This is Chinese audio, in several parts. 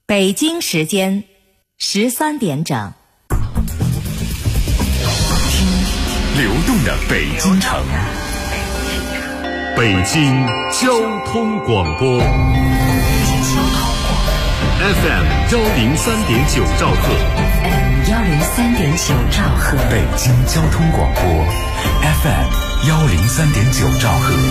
北京时间13点整， 听流动的北京城，北京交通广播 FM 103.9兆赫 103.9兆赫， 北京交通广播 FM 103.9兆赫。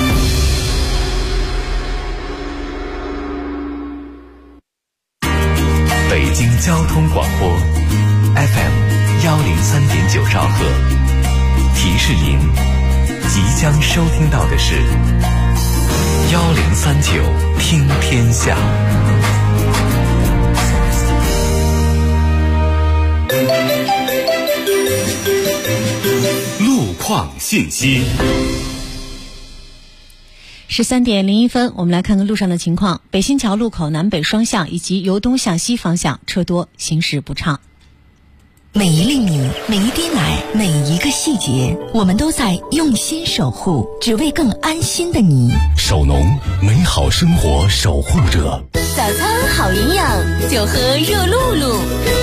北京交通广播 FM 103.9兆赫，提示您即将收听到的是1039听天下。路况信息。 13点01分，我们来看看路上的情况。北新桥路口南北双向以及由东向西方向车多，行驶不畅。 每一粒米，每一滴奶，每一个细节，我们都在用心守护，只为更安心的你。 首农，美好生活守护者。 早餐好营养，就喝热露露。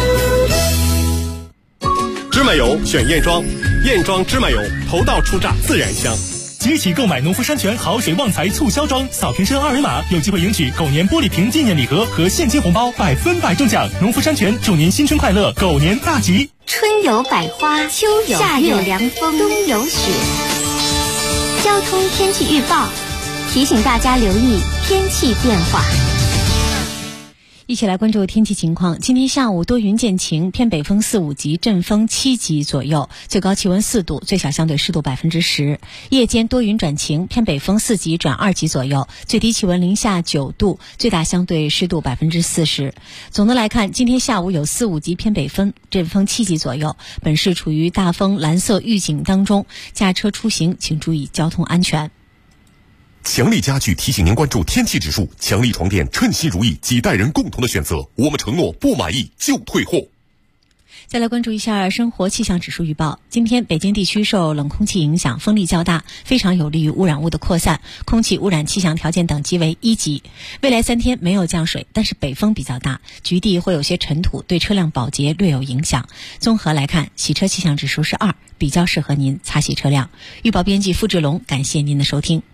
芝麻油选燕庄，燕庄芝麻油头道出榨，自然香。 即起购买农夫山泉好水旺财促销装，扫瓶身2维码，有机会赢取狗年玻璃瓶纪念礼盒和现金红包，100%中奖。农夫山泉祝您新春快乐，狗年大吉。 春有百花，秋有夏有凉风，冬有雪。交通天气预报提醒大家留意天气变化。 一起来关注天气情况。今天下午多云见晴，偏北风4、5级，阵风7级左右，最高气温4度，最小相对湿度10%。夜间多云转晴，偏北风4级转2级左右，最低气温零下9度，最大相对湿度40%。总的来看，今天下午有4、5级偏北风，阵风7级左右，本市处于大风蓝色预警当中，驾车出行请注意交通安全。 强力家具提醒您关注天气指数，强力床垫称心如意，几代人共同的选择，我们承诺不满意就退货。 再来关注一下生活气象指数预报。今天北京地区受冷空气影响，风力较大，非常有利于污染物的扩散，空气污染气象条件等级为1级。未来3天没有降水，但是北风比较大，局地会有些尘土，对车辆保洁略有影响。综合来看，洗车气象指数是2，比较适合您擦洗车辆。预报编辑付志龙，感谢您的收听。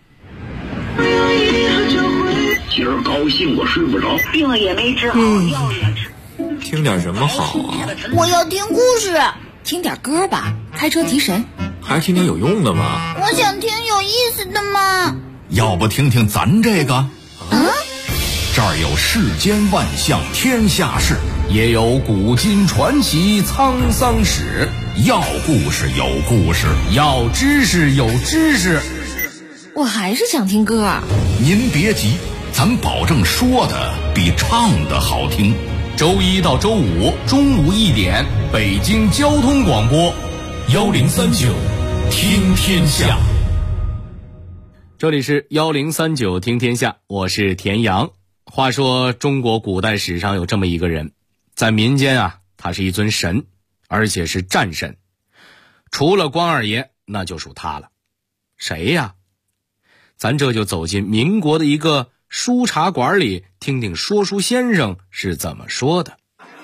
今儿高兴我睡不着， 病了也没治好，药也吃。 听点什么好啊？ 我要听故事。听点歌吧，开车提神。 还是听点有用的吗？ 我想听有意思的嘛。 要不听听咱这个？这儿有世间万象天下事，也有古今传奇沧桑史。要故事有故事，要知识有知识。 我还是想听歌。 您别急，咱保证说的比唱的好听。周1到周5中午1点，北京交通广播1039听天下。 这里是1039听天下，我是田阳。话说中国古代史上有这么一个人，在民间啊，他是一尊神，而且是战神。除了关二爷，那就属他了。谁呀？咱这就走进民国的一个书茶馆里，听听说书先生是怎么说的。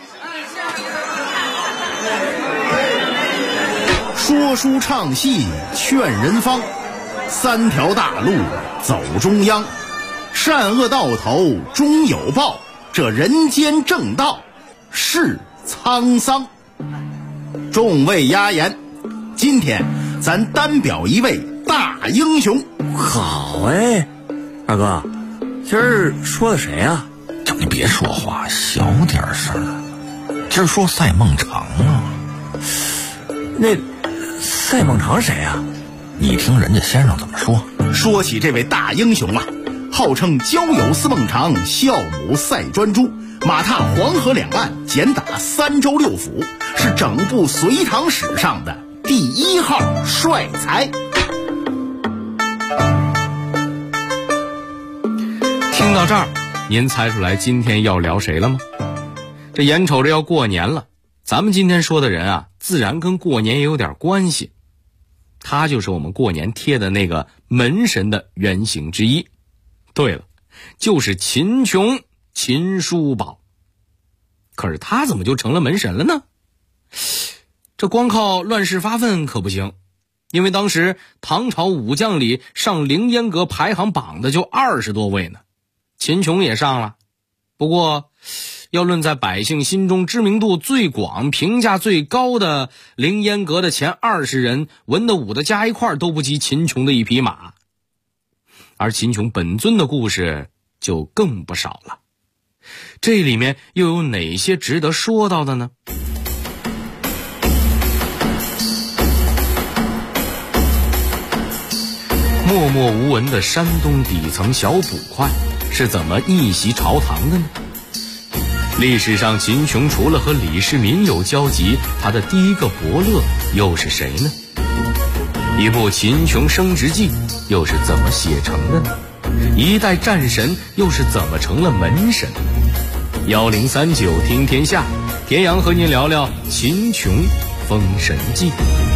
说书唱戏劝人方，3条大路走中央，善恶到头终有报，这人间正道是沧桑。众位压言，今天咱单表一位大英雄。 好哎，二哥，今儿说的谁啊？ 叫你别说话，小点声。今儿说赛孟尝啊。 那赛孟尝谁啊？ 你听人家先生怎么说。 说起这位大英雄啊，号称交友司孟尝，孝母赛专诸，马踏黄河两岸，简打3州6府，是整部隋唐史上的第1号帅才。 听到这儿，您猜出来今天要聊谁了吗？这眼瞅着要过年了，咱们今天说的人啊，自然跟过年也有点关系。他就是我们过年贴的那个门神的原型之一。对了，就是秦琼，秦叔宝。 可是他怎么就成了门神了呢？这光靠乱世发愤可不行，因为当时唐朝武将里上凌烟阁排行榜的就20多位呢，秦琼也上了。不过要论在百姓心中知名度最广、评价最高的凌烟阁的前20人，文的武的加一块都不及秦琼的一匹马。而秦琼本尊的故事就更不少了，这里面又有哪些值得说到的呢？默默无闻的山东底层小捕快是怎么逆袭朝堂的呢？历史上秦琼除了和李世民有交集，他的第一个伯乐又是谁呢？一部《秦琼升职记》又是怎么写成的呢？一代战神又是怎么成了门神？1039听天下，田阳和您聊聊秦琼封神记。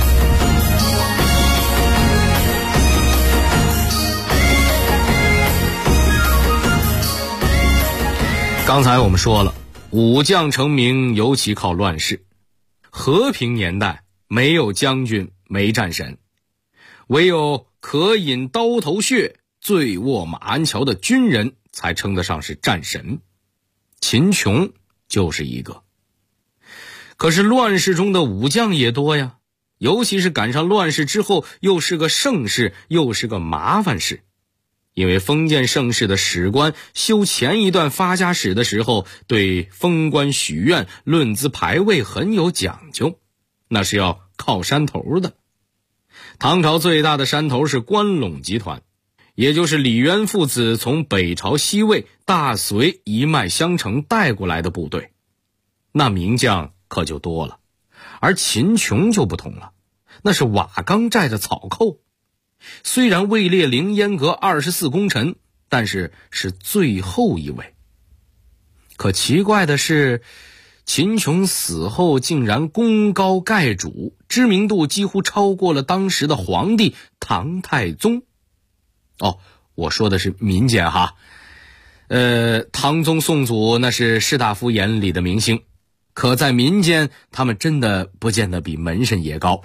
刚才我们说了，武将成名尤其靠乱世。和平年代没有将军，没战神，唯有可饮刀头血，醉卧马鞍桥的军人才称得上是战神。秦琼就是一个。可是乱世中的武将也多呀，尤其是赶上乱世之后，又是个盛世，又是个麻烦事。因为封建盛世的史官修前一段发家史的时候，对封官许愿、论资排位很有讲究，那是要靠山头的。唐朝最大的山头是关陇集团，也就是李渊父子从北朝西魏、大隋一脉相承带过来的部队，那名将可就多了。而秦琼就不同了，那是瓦岗寨的草寇。虽然位列凌烟阁24功臣，但是是最后一位。可奇怪的是，秦琼死后竟然功高盖主，知名度几乎超过了当时的皇帝唐太宗。我说的是民间哈。唐宗宋祖那是士大夫眼里的明星，可在民间他们真的不见得比门神爷高。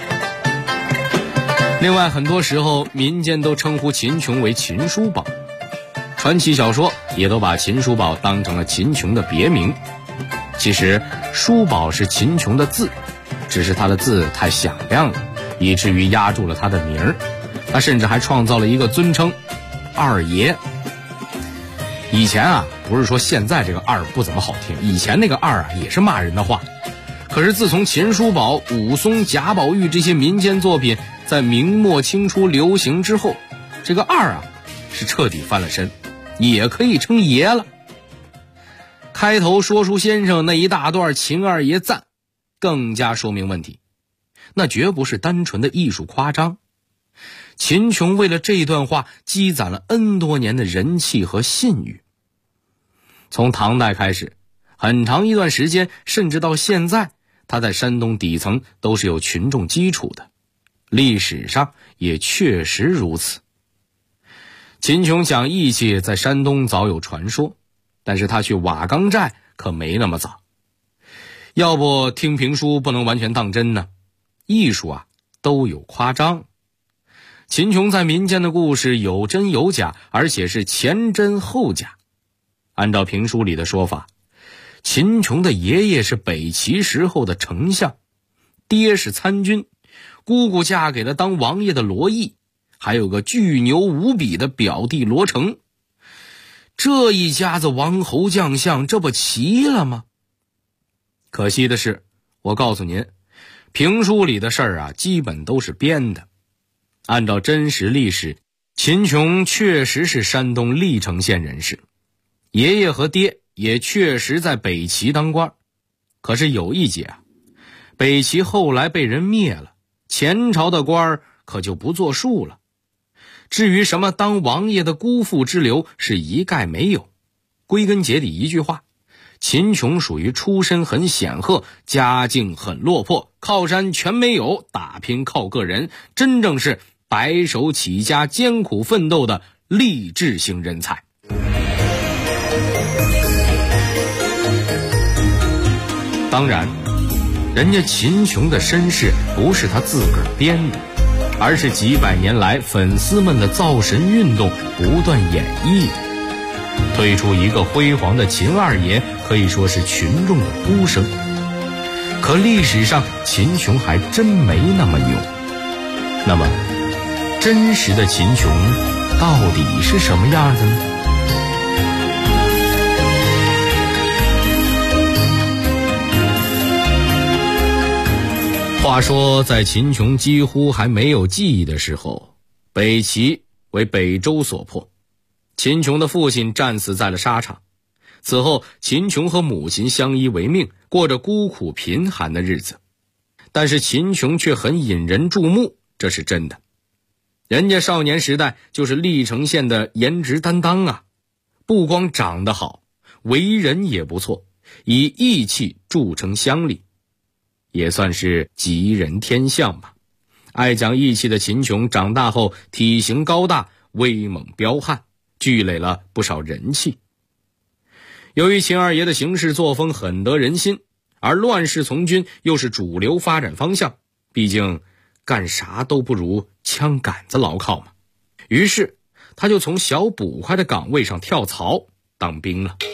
另外很多时候民间都称呼秦琼为秦叔宝，传奇小说也都把秦叔宝当成了秦琼的别名。其实叔宝是秦琼的字，只是他的字太响亮了，以至于压住了他的名儿。他甚至还创造了一个尊称二爷。以前不是说现在这个二不怎么好听，以前那个二也是骂人的话。可是自从秦叔宝、武松、贾宝玉这些民间作品在明末清初流行之后，这个二是彻底翻了身，也可以称爷了。开头说书先生那一大段秦二爷赞，更加说明问题，那绝不是单纯的艺术夸张。秦琼为了这一段话积攒了 N 多年的人气和信誉。从唐代开始，很长一段时间，甚至到现在，他在山东底层都是有群众基础的，历史上也确实如此。秦琼讲义气在山东早有传说，但是他去瓦岗寨可没那么早。要不听评书不能完全当真呢，艺术都有夸张。秦琼在民间的故事有真有假，而且是前真后假。按照评书里的说法，秦琼的爷爷是北齐时候的丞相，爹是参军，姑姑嫁给了当王爷的罗毅，还有个巨牛无比的表弟罗成。这一家子王侯将相，这不齐了吗？可惜的是，我告诉您，评书里的事儿基本都是编的。按照真实历史，秦琼确实是山东历城县人士，爷爷和爹也确实在北齐当官。可是有一节北齐后来被人灭了，前朝的官可就不作数了。至于什么当王爷的姑父之流，是一概没有。归根结底一句话，秦琼属于出身很显赫，家境很落魄，靠山全没有，打拼靠个人，真正是白手起家艰苦奋斗的励志型人才。 当然，人家秦琼的身世不是他自个儿编的，而是几百年来粉丝们的造神运动不断演绎的。推出一个辉煌的秦二爷，可以说是群众的呼声。可历史上秦琼还真没那么牛。那么，真实的秦琼到底是什么样的呢？话说，在秦琼几乎还没有记忆的时候，北齐为北周所破，秦琼的父亲战死在了沙场。此后，秦琼和母亲相依为命，过着孤苦贫寒的日子。但是秦琼却很引人注目，这是真的。人家少年时代就是历城县的颜值担当啊，不光长得好，为人也不错，以义气著称乡里，也算是吉人天相吧。爱讲义气的秦琼长大后体型高大，威猛彪悍，聚累了不少人气。由于秦二爷的行事作风很得人心，而乱世从军又是主流发展方向，毕竟干啥都不如枪杆子牢靠嘛。于是他就从小捕快的岗位上跳槽当兵了。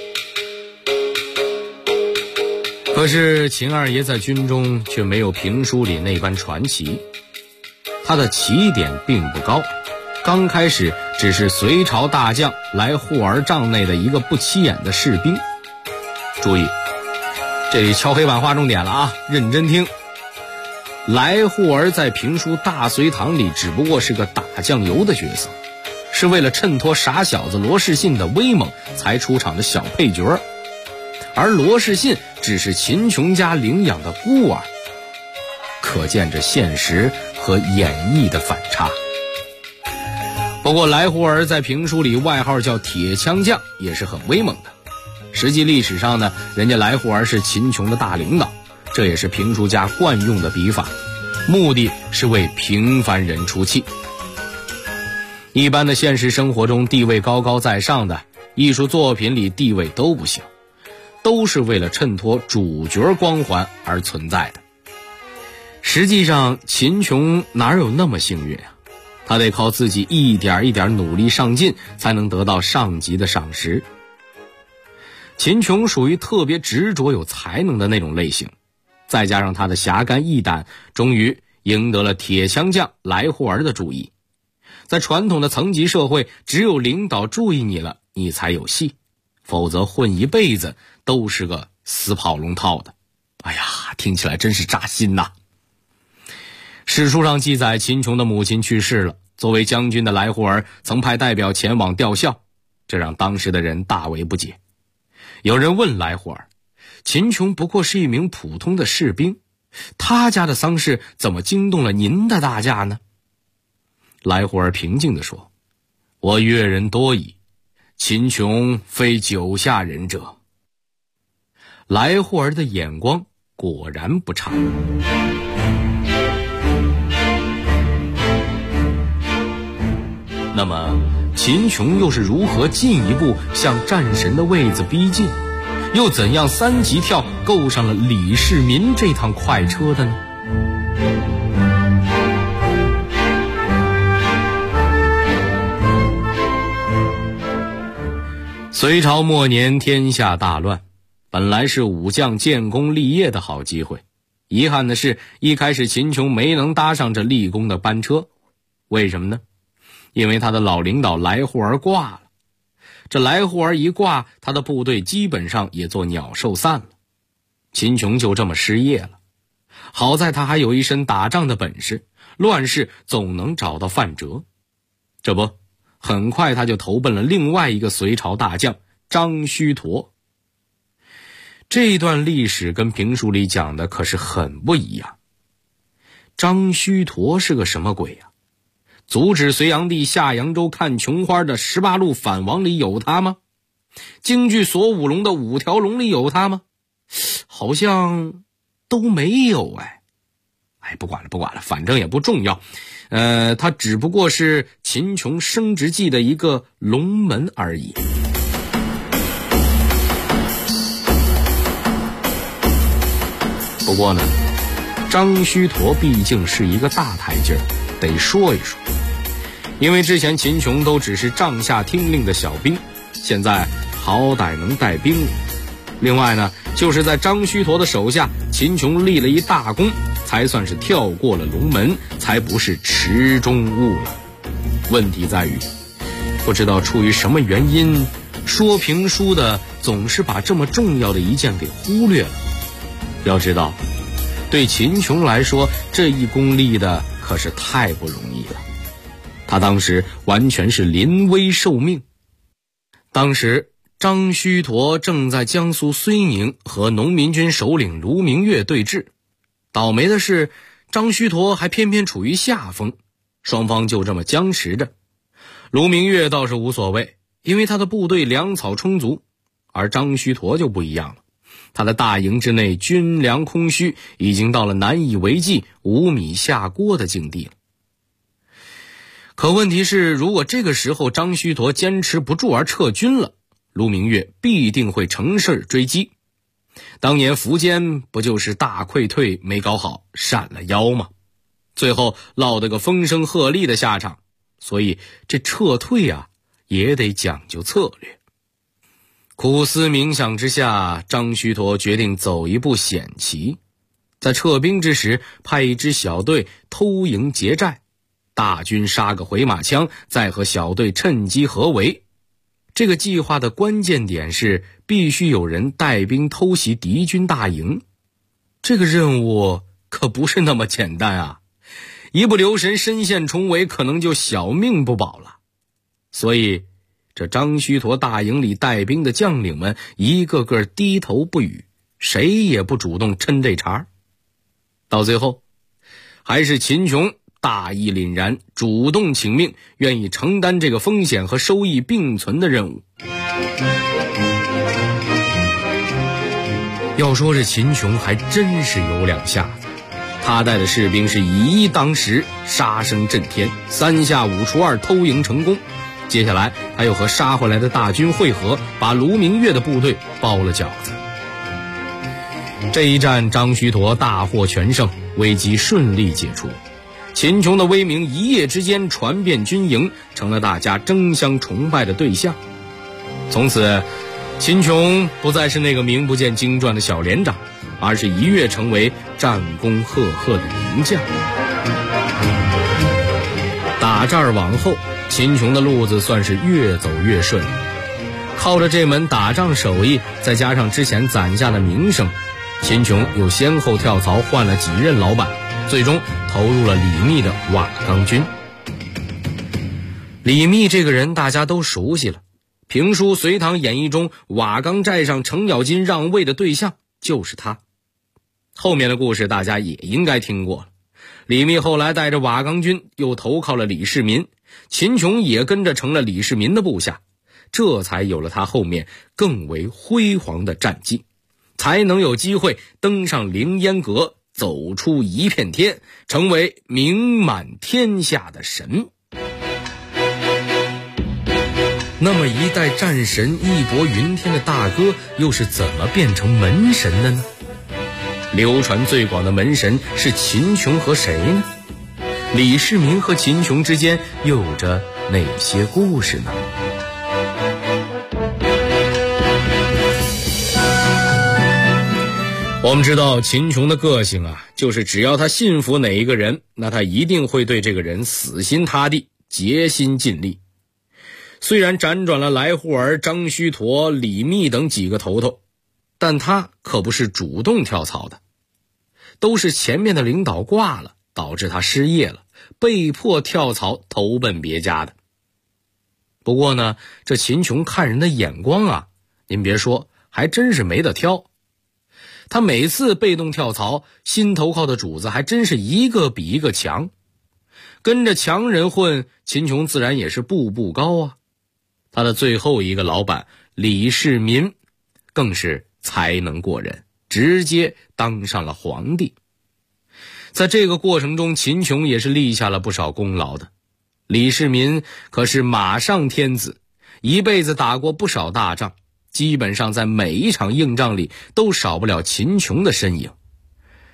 可是秦二爷在军中却没有评书里那般传奇，他的起点并不高，刚开始只是隋朝大将来护儿帐内的一个不起眼的士兵。注意，这里敲黑板划重点了啊，认真听。来护儿在评书《大隋唐》里只不过是个打酱油的角色，是为了衬托傻小子罗士信的威猛才出场的小配角，而罗士信只是秦琼家领养的孤儿，可见这现实和演绎的反差。不过来护儿在评书里外号叫铁枪将，也是很威猛的。实际历史上呢，人家来护儿是秦琼的大领导，这也是评书家惯用的笔法，目的是为平凡人出气。一般的现实生活中地位高高在上的，艺术作品里地位都不行，都是为了衬托主角光环而存在的。实际上秦琼哪有那么幸运啊？他得靠自己一点一点努力上进，才能得到上级的赏识。秦琼属于特别执着有才能的那种类型，再加上他的侠肝义胆，终于赢得了铁枪将来护儿的注意。在传统的层级社会，只有领导注意你了，你才有戏，否则混一辈子都是个死跑龙套的。哎呀，听起来真是扎心呐。史书上记载，秦琼的母亲去世了，作为将军的来护儿曾派代表前往吊孝，这让当时的人大为不解。有人问来护儿，秦琼不过是一名普通的士兵，他家的丧事怎么惊动了您的大驾呢？来护儿平静地说，我阅人多矣，秦琼非九下人者。来护儿的眼光果然不差。那么秦琼又是如何进一步向战神的位子逼近，又怎样三级跳够上了李世民这趟快车的呢？隋朝末年，天下大乱，本来是武将建功立业的好机会，遗憾的是一开始秦琼没能搭上这立功的班车。为什么呢？因为他的老领导来护儿挂了。这来护儿一挂，他的部队基本上也做鸟兽散了，秦琼就这么失业了。好在他还有一身打仗的本事，乱世总能找到范辙。这不，很快他就投奔了另外一个隋朝大将张须陀。这段历史跟评书里讲的可是很不一样。张须陀是个什么鬼呀？阻止隋炀帝下扬州看琼花的18路反王里有他吗？京剧锁五龙的5条龙里有他吗？好像都没有不管了，反正也不重要。他只不过是秦琼升职记的一个龙门而已。 不过呢，张须陀毕竟是一个大台阶，得说一说。因为之前秦琼都只是帐下听令的小兵，现在好歹能带兵了。另外呢，就是在张须陀的手下，秦琼立了一大功，才算是跳过了龙门，才不是池中物了。问题在于，不知道出于什么原因，说评书的总是把这么重要的一件给忽略了。要知道，对秦琼来说，这一功立的可是太不容易了。他当时完全是临危受命。当时张须陀正在江苏睢宁和农民军首领卢明月对峙，倒霉的是张须陀还偏偏处于下风，双方就这么僵持着。卢明月倒是无所谓，因为他的部队粮草充足，而张须陀就不一样了，他的大营之内军粮空虚，已经到了难以为继、无米下锅的境地了。可问题是，如果这个时候张须陀坚持不住而撤军了，卢明月必定会乘势追击。当年苻坚不就是大溃退没搞好，闪了腰吗？最后落得个风声鹤唳的下场。所以这撤退啊，也得讲究策略。苦思冥想之下，张须陀决定走一步险棋，在撤兵之时派一支小队偷营劫寨，大军杀个回马枪，再和小队趁机合围。这个计划的关键点是必须有人带兵偷袭敌军大营，这个任务可不是那么简单啊，一不留神身陷重围，可能就小命不保了。所以这张须陀大营里带兵的将领们一个个低头不语，谁也不主动抻这茬。到最后还是秦琼大义凛然，主动请命，愿意承担这个风险和收益并存的任务。要说这秦琼还真是有两下子，他带的士兵是以一当十，杀声震天，3下5除2偷营成功。接下来他又和杀回来的大军会合，把卢明月的部队包了饺子。这一战张须陀大获全胜，危机顺利解除。秦琼的威名一夜之间传遍军营，成了大家争相崇拜的对象。从此秦琼不再是那个名不见经传的小连长，而是一跃成为战功赫赫的名将。打这儿往后，秦琼的路子算是越走越顺。靠着这门打仗手艺，再加上之前攒下的名声，秦琼又先后跳槽换了几任老板，最终投入了李密的瓦岗军。李密这个人大家都熟悉了，评书《隋唐演义》中瓦岗寨上程咬金让位的对象就是他。后面的故事大家也应该听过了。李密后来带着瓦岗军又投靠了李世民，秦琼也跟着成了李世民的部下，这才有了他后面更为辉煌的战绩，才能有机会登上凌烟阁，走出一片天，成为名满天下的神。那么一代战神义薄云天的大哥又是怎么变成门神的呢？流传最广的门神是秦琼和谁呢？李世民和秦琼之间又有着哪些故事呢？我们知道秦琼的个性啊，就是只要他信服哪一个人，那他一定会对这个人死心塌地，竭心尽力。虽然辗转了来护儿、张须陀、李密等几个头头，但他可不是主动跳槽的，都是前面的领导挂了，导致他失业了，被迫跳槽投奔别家的。不过呢，这秦琼看人的眼光啊，您别说，还真是没得挑。他每次被动跳槽，新投靠的主子还真是一个比一个强。跟着强人混，秦琼自然也是步步高啊。他的最后一个老板李世民更是才能过人，直接当上了皇帝。在这个过程中，秦琼也是立下了不少功劳的。李世民可是马上天子，一辈子打过不少大仗，基本上在每一场硬仗里都少不了秦琼的身影。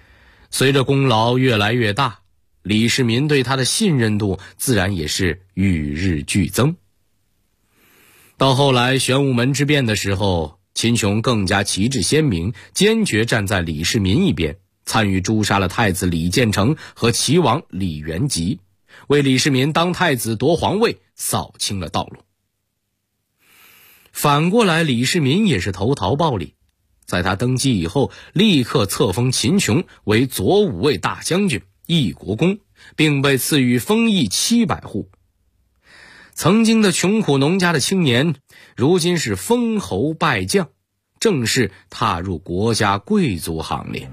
随着功劳越来越大，李世民对他的信任度自然也是与日俱增。到后来玄武门之变的时候，秦琼更加旗帜鲜明，坚决站在李世民一边，参与诛杀了太子李建成和齐王李元吉，为李世民当太子夺皇位扫清了道路。反过来，李世民也是投桃报李，在他登基以后，立刻册封秦琼为左武卫大将军、义国公，并被赐予封邑700户。曾经的穷苦农家的青年，如今是封侯拜将，正式踏入国家贵族行列。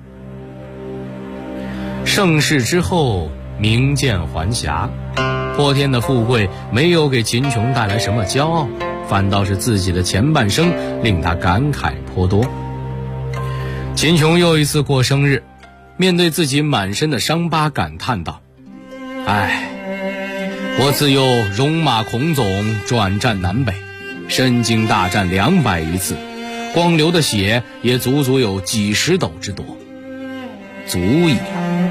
盛世之后，名渐还瑕，破天的富贵没有给秦琼带来什么骄傲，反倒是自己的前半生令他感慨颇多。秦琼又一次过生日，面对自己满身的伤疤感叹道：唉，我自幼戎马孔总，转战南北，身经大战200余次，光流的血也足足有几十斗之多，足矣了。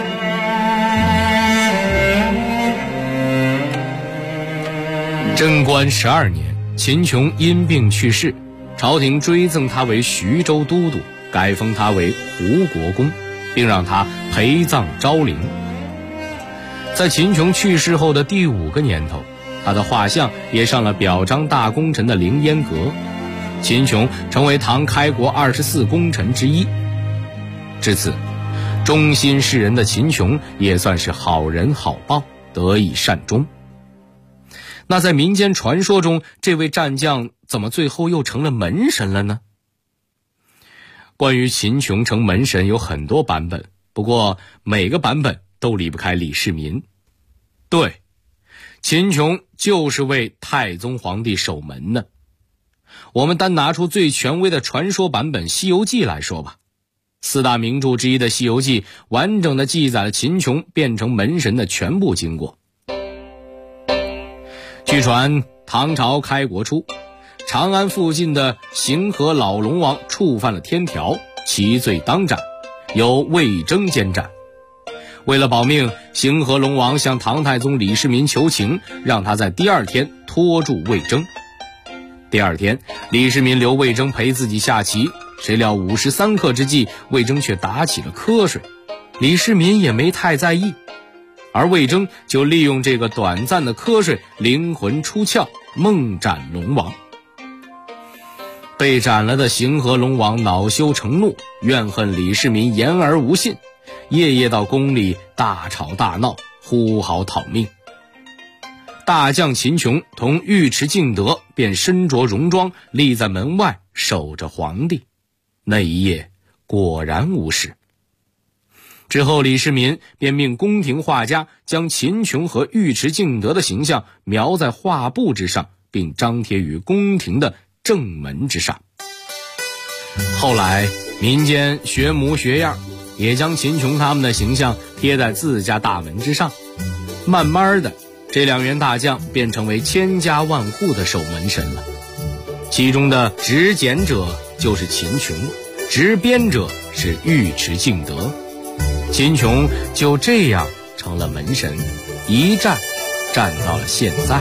贞观12年，秦琼因病去世，朝廷追赠他为徐州都督，改封他为胡国公，并让他陪葬昭陵。在秦琼去世后的第5个年头，他的画像也上了表彰大功臣的凌烟阁，秦琼成为唐开国24功臣之一。至此，忠心世人的秦琼也算是好人好报，得以善终。那在民间传说中，这位战将怎么最后又成了门神了呢？关于秦琼成门神有很多版本，不过每个版本都离不开李世民。对，秦琼就是为太宗皇帝守门呢。我们单拿出最权威的传说版本《西游记》来说吧，4大名著之一的《西游记》完整的记载了秦琼变成门神的全部经过。据传，唐朝开国初，长安附近的行河老龙王触犯了天条，其罪当斩，由魏征监斩。为了保命，行河龙王向唐太宗李世民求情，让他在第2天拖住魏征。第2天，李世民留魏征陪自己下棋，谁料53刻之际，魏征却打起了瞌睡，李世民也没太在意，而魏征就利用这个短暂的瞌睡，灵魂出窍，梦斩龙王。被斩了的行河龙王恼羞成怒，怨恨李世民言而无信，夜夜到宫里大吵大闹，呼号讨命。大将秦琼同尉迟敬德便身着戎装，立在门外守着皇帝。那一夜果然无事。之后李世民便命宫廷画家将秦琼和尉迟敬德的形象描在画布之上，并张贴于宫廷的正门之上。后来民间学模学样，也将秦琼他们的形象贴在自家大门之上。慢慢的，这2员大将便成为千家万户的守门神了。其中的执简者就是秦琼，执鞭者是尉迟敬德。秦琼就这样成了门神，一战战到了现在。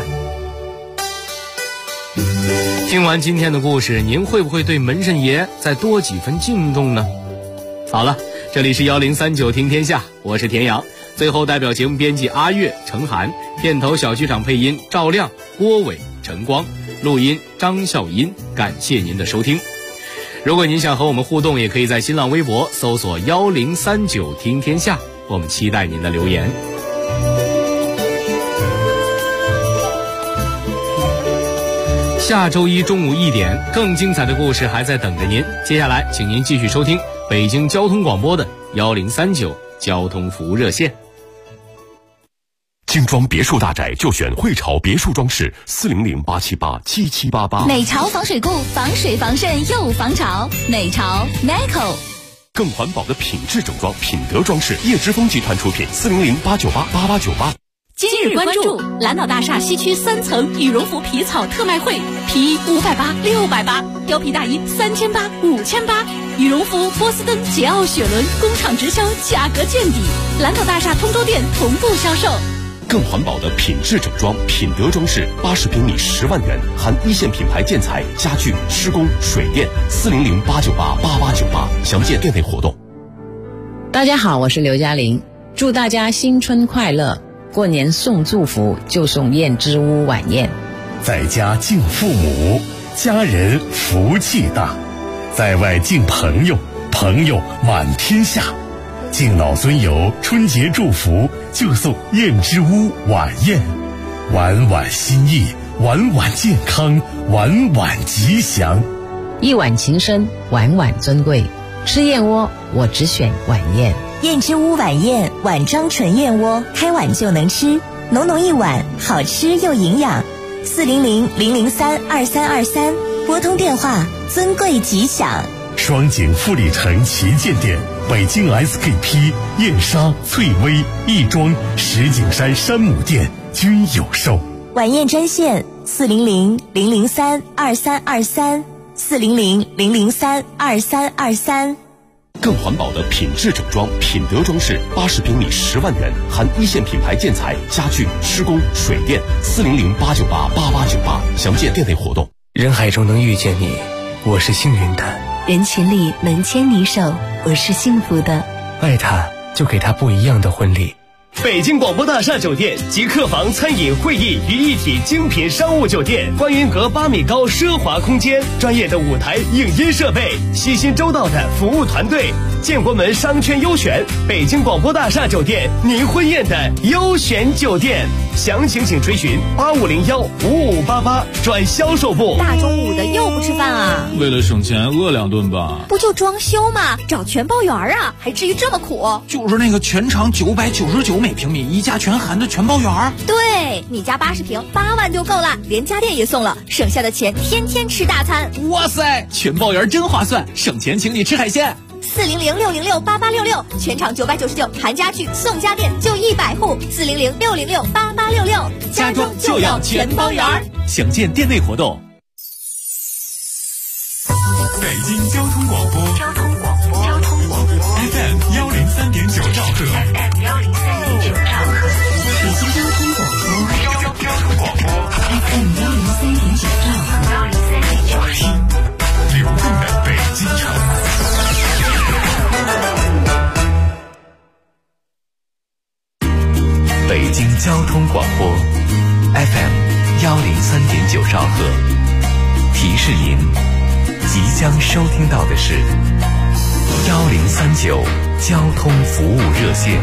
听完今天的故事，您会不会对门神爷再多几分敬重呢？好了，这里是1039听天下，我是田阳。最后代表节目编辑阿月、程涵，片头小剧场配音赵亮、郭伟、陈光，录音张笑音，感谢您的收听。如果您想和我们互动，也可以在新浪微博搜索1039听天下，我们期待您的留言。下周一中午1点，更精彩的故事还在等着您。接下来请您继续收听北京交通广播的1039交通服务热线。 精装别墅大宅就选汇潮别墅装饰，400-878-7788。 美潮防水固，防水防渗又防潮。美潮 Neco。 更环保的品质整装，品德装饰，叶之峰集团出品，400-898-8898。 今日关注蓝岛大厦西区3层羽绒服皮草特卖会，皮衣580、680，貂皮大衣3800、5800，羽绒服波司登、捷奥雪伦工厂直销，价格见底，蓝岛大厦通州店同步销售。 更环保的品质整装，品德装饰，80平米10万元，含一线品牌建材、家具、施工、水电，400-898-8898，详见店内活动。 大家好，我是刘嘉玲，祝大家新春快乐！过年送祝福就送燕之屋晚宴， 在家敬父母，家人福气大；在外敬朋友，朋友满天下。敬老尊友春节祝福就送燕之屋晚宴，晚晚心意，晚晚健康，晚晚吉祥。 一碗情深，晚晚尊贵。吃燕窝我只选晚宴。 燕之屋晚宴，碗装纯燕窝，开碗就能吃，浓浓一碗，好吃又营养。400-003-2323，拨通电话，尊贵吉祥。 双井富力城旗舰店、北京 SKP、燕莎、翠微、亦庄、石景山山姆店均有售。 晚宴专线400-003-2323。400-003-2323。 更环保的品质整装，品德装饰，80平米10万元，含一线品牌建材、家具、施工、水电，400-898-8898，详见店内活动。 人海中能遇见你，我是幸运的； 人群里能牵你手，我是幸福的。 爱他，就给他不一样的婚礼。 北京广播大厦酒店集客房、餐饮、会议于一体精品商务酒店，观云阁8米高奢华空间，专业的舞台影音设备，细心周到的服务团队，建国门商圈优选，北京广播大厦酒店，您婚宴的优选酒店。详情请垂询8501-5588转销售部。 大中午的又不吃饭啊？ 为了省钱饿2顿吧。 不就装修吗？找全包园啊，还至于这么苦？ 就是那个全长999每平米，一家全含的全包园。 对，你家80平8万就够了，连家电也送了，省下的钱天天吃大餐。 哇塞，全包园真划算，省钱请你吃海鲜。 400-606-8866，全场999，含家具送家电就100户。400-606-8866，家装就要全包园。 详见店内活动。 北京交通广播，FM 103.9兆赫， 北京交通广播，FM 103.9兆赫， 流动的北京城。北京交通广播 FM 103.9兆赫，提示您即将收听到的是1039交通服务热线。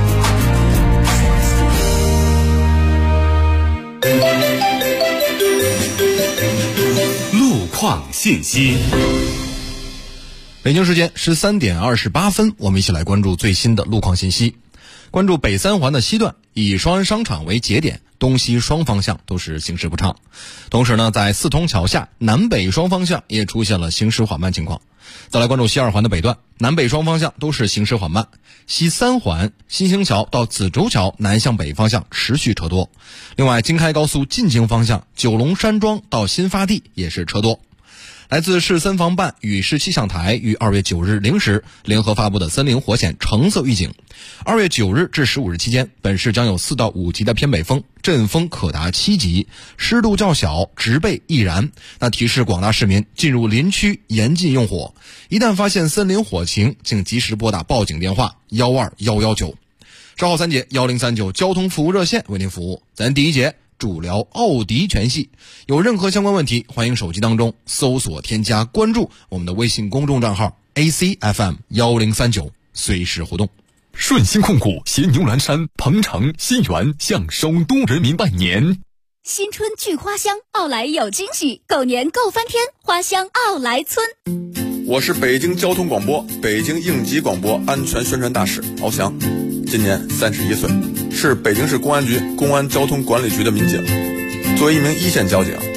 路况信息。 北京时间13点28分，我们一起来关注最新的路况信息。关注北三环的西段，以双安商场为节点，东西双方向都是行驶不畅。同时呢，在四通桥下南北双方向也出现了行驶缓慢情况。再来关注西二环的北段，南北双方向都是行驶缓慢。西三环新兴桥到紫竹桥南向北方向持续车多。另外，京开高速进京方向九龙山庄到新发地也是车多。来自市森防办与市气象台于2月9日0时联合发布的森林火险橙色预警，2月9日至15日期间，本市将有4到5级的偏北风，阵风可达7级，湿度较小，植被易燃。那提示广大市民进入林区严禁用火，一旦发现森林火情，请及时拨打报警电话12119。稍后3节1039交通服务热线为您服务。咱第一节主聊奥迪全系，有任何相关问题，欢迎手机当中搜索添加关注我们的微信公众账号 ACFM1039，随时互动。 顺鑫控股携牛栏山、鹏城、新源向首都人民拜年。 新春聚花香，奥莱有惊喜，狗年够翻天，花香奥莱村。 我是北京交通广播、北京应急广播安全宣传大使敖翔，今年31岁，是北京市公安局公安交通管理局的民警。作为一名一线交警，